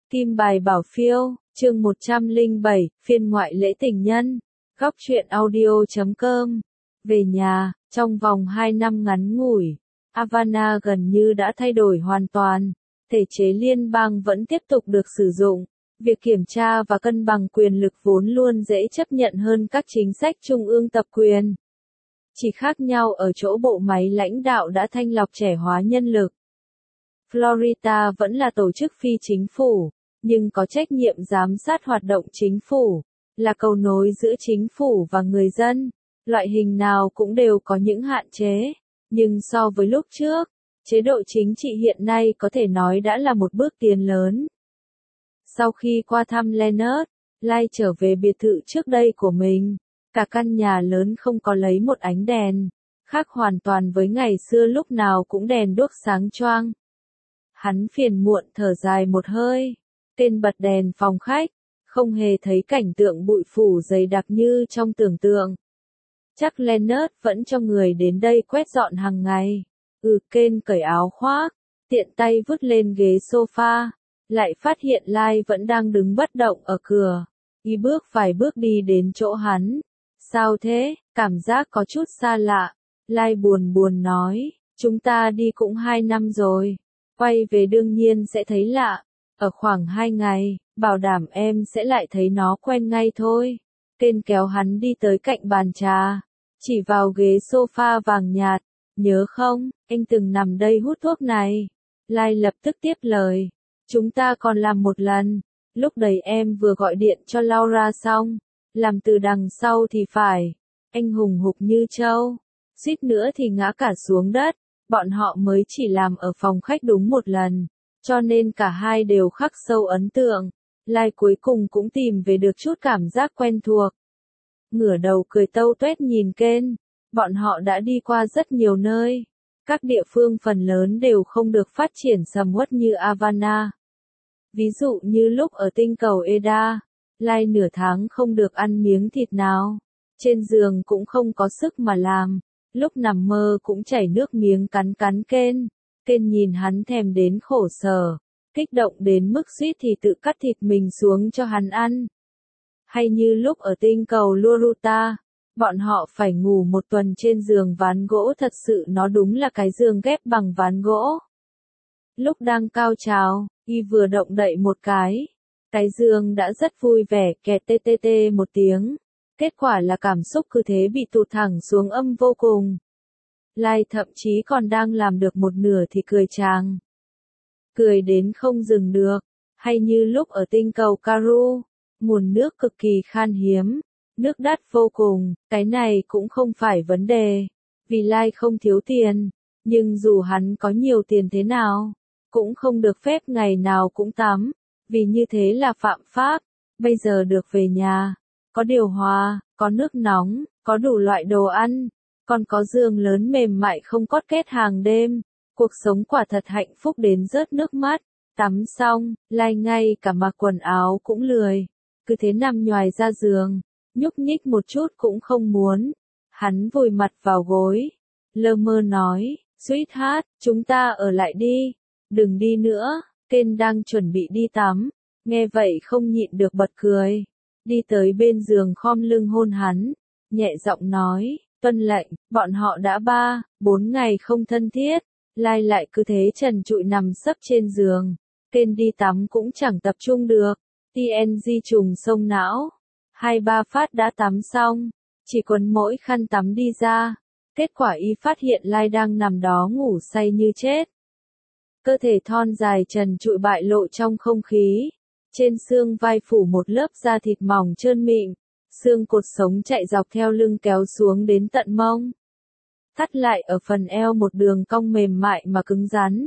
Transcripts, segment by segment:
Kim bài bảo phiêu, chương 107, phiên ngoại lễ tình nhân. Góc truyện audio.com. Về nhà, trong vòng 2 năm ngắn ngủi, Havana gần như đã thay đổi hoàn toàn. Thể chế liên bang vẫn tiếp tục được sử dụng. Việc kiểm tra và cân bằng quyền lực vốn luôn dễ chấp nhận hơn các chính sách trung ương tập quyền. Chỉ khác nhau ở chỗ bộ máy lãnh đạo đã thanh lọc trẻ hóa nhân lực. Florida vẫn là tổ chức phi chính phủ, nhưng có trách nhiệm giám sát hoạt động chính phủ, là cầu nối giữa chính phủ và người dân. Loại hình nào cũng đều có những hạn chế, nhưng so với lúc trước, chế độ chính trị hiện nay có thể nói đã là một bước tiến lớn. Sau khi qua thăm Leonard, Lai trở về biệt thự trước đây của mình. Cả căn nhà lớn không có lấy một ánh đèn, khác hoàn toàn với ngày xưa lúc nào cũng đèn đuốc sáng choang. Hắn phiền muộn thở dài một hơi, tên bật đèn phòng khách, không hề thấy cảnh tượng bụi phủ dày đặc như trong tưởng tượng. Chắc Leonard vẫn cho người đến đây quét dọn hàng ngày. Ken cởi áo khoác, tiện tay vứt lên ghế sofa, lại phát hiện Lai vẫn đang đứng bất động ở cửa. Y bước vài bước đi đến chỗ hắn. Sao thế, cảm giác có chút xa lạ. Lai buồn buồn nói, chúng ta đi cũng 2 năm rồi. Quay về đương nhiên sẽ thấy lạ. Ở khoảng 2 ngày, bảo đảm em sẽ lại thấy nó quen ngay thôi. Ken kéo hắn đi tới cạnh bàn trà, chỉ vào ghế sofa vàng nhạt. Nhớ không, anh từng nằm đây hút thuốc này. Lai lập tức tiếp lời. Chúng ta còn làm một lần. Lúc đấy em vừa gọi điện cho Laura xong. Làm từ đằng sau thì phải. Anh hùng hục như trâu. Suýt nữa thì ngã cả xuống đất. Bọn họ mới chỉ làm ở phòng khách đúng một lần. Cho nên cả hai đều khắc sâu ấn tượng. Lai cuối cùng cũng tìm về được chút cảm giác quen thuộc. Ngửa đầu cười tâu tuét nhìn Ken. Bọn họ đã đi qua rất nhiều nơi. Các địa phương phần lớn đều không được phát triển sầm uất như Havana. Ví dụ như lúc ở tinh cầu Eda, Lai nửa tháng không được ăn miếng thịt nào. Trên giường cũng không có sức mà làm. Lúc nằm mơ cũng chảy nước miếng cắn cắn Ken. Ken nhìn hắn thèm đến khổ sở. Kích động đến mức suýt thì tự cắt thịt mình xuống cho hắn ăn. Hay như lúc ở tinh cầu Loruta, bọn họ phải ngủ một tuần trên giường ván gỗ, thật sự nó đúng là cái giường ghép bằng ván gỗ. Lúc đang cao trào, y vừa động đậy một cái giường đã rất vui vẻ kẹt tê tê tê một tiếng. Kết quả là cảm xúc cứ thế bị tụt thẳng xuống âm vô cùng. Lai thậm chí còn đang làm được một nửa thì cười tràng. Cười đến không dừng được. Hay như lúc ở tinh cầu Karu, nguồn nước cực kỳ khan hiếm. Nước đắt vô cùng, cái này cũng không phải vấn đề. Vì Lai không thiếu tiền. Nhưng dù hắn có nhiều tiền thế nào, cũng không được phép ngày nào cũng tắm. Vì như thế là phạm pháp. Bây giờ được về nhà. Có điều hòa, có nước nóng, có đủ loại đồ ăn. Còn có giường lớn mềm mại không cót kết hàng đêm. Cuộc sống quả thật hạnh phúc đến rớt nước mắt. Tắm xong, Lai ngay cả mặc quần áo cũng lười. Cứ thế nằm nhoài ra giường. Nhúc nhích một chút cũng không muốn. Hắn vùi mặt vào gối. Lơ mơ nói, Sweetheart, chúng ta ở lại đi. Đừng đi nữa. Ken đang chuẩn bị đi tắm. Nghe vậy không nhịn được bật cười. Đi tới bên giường khom lưng hôn hắn. Nhẹ giọng nói, tuân lệnh, bọn họ đã 3-4 ngày không thân thiết. Lai lại cứ thế trần trụi nằm sấp trên giường. Ken đi tắm cũng chẳng tập trung được. TNG trùng sông não. 2-3 phát đã tắm xong. Chỉ quấn mỗi khăn tắm đi ra. Kết quả y phát hiện Lai đang nằm đó ngủ say như chết. Cơ thể thon dài trần trụi bại lộ trong không khí. Trên xương vai phủ một lớp da thịt mỏng trơn mịn. Xương cột sống chạy dọc theo lưng kéo xuống đến tận mông. Thắt lại ở phần eo một đường cong mềm mại mà cứng rắn.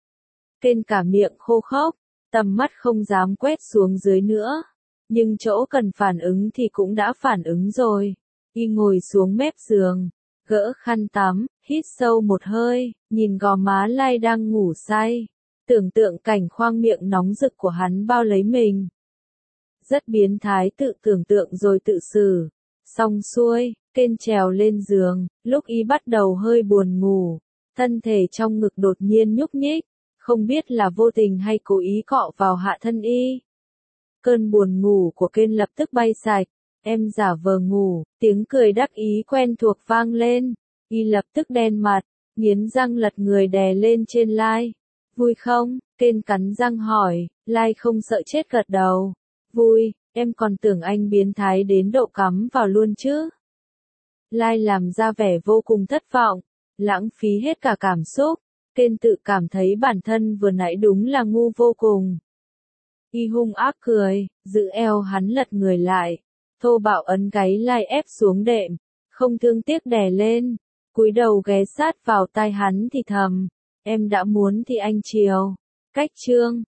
Ken cả miệng khô khốc, tầm mắt không dám quét xuống dưới nữa. Nhưng chỗ cần phản ứng thì cũng đã phản ứng rồi. Y ngồi xuống mép giường, gỡ khăn tắm, hít sâu một hơi, nhìn gò má Lai đang ngủ say. Tưởng tượng cảnh khoang miệng nóng rực của hắn bao lấy mình. Rất biến thái, tự tưởng tượng rồi tự xử. Xong xuôi, Ken trèo lên giường. Lúc y bắt đầu hơi buồn ngủ, thân thể trong ngực đột nhiên nhúc nhích. không biết là vô tình hay cố ý cọ vào hạ thân y. Cơn buồn ngủ của Kên lập tức bay sạch, em giả vờ ngủ, tiếng cười đắc ý quen thuộc vang lên, y lập tức đen mặt, nghiến răng lật người đè lên trên Lai. Vui không? Kên cắn răng hỏi, Lai không sợ chết gật đầu. Vui, em còn tưởng anh biến thái đến độ cắm vào luôn chứ. Lai làm ra vẻ vô cùng thất vọng, lãng phí hết cả cảm xúc. Kên tự cảm thấy bản thân vừa nãy đúng là ngu vô cùng. Y hung ác cười, giữ eo hắn lật người lại, thô bạo ấn gáy Lai ép xuống đệm, không thương tiếc đè lên, cúi đầu ghé sát vào tai hắn thì thầm, em đã muốn thì anh chiều. Cách chương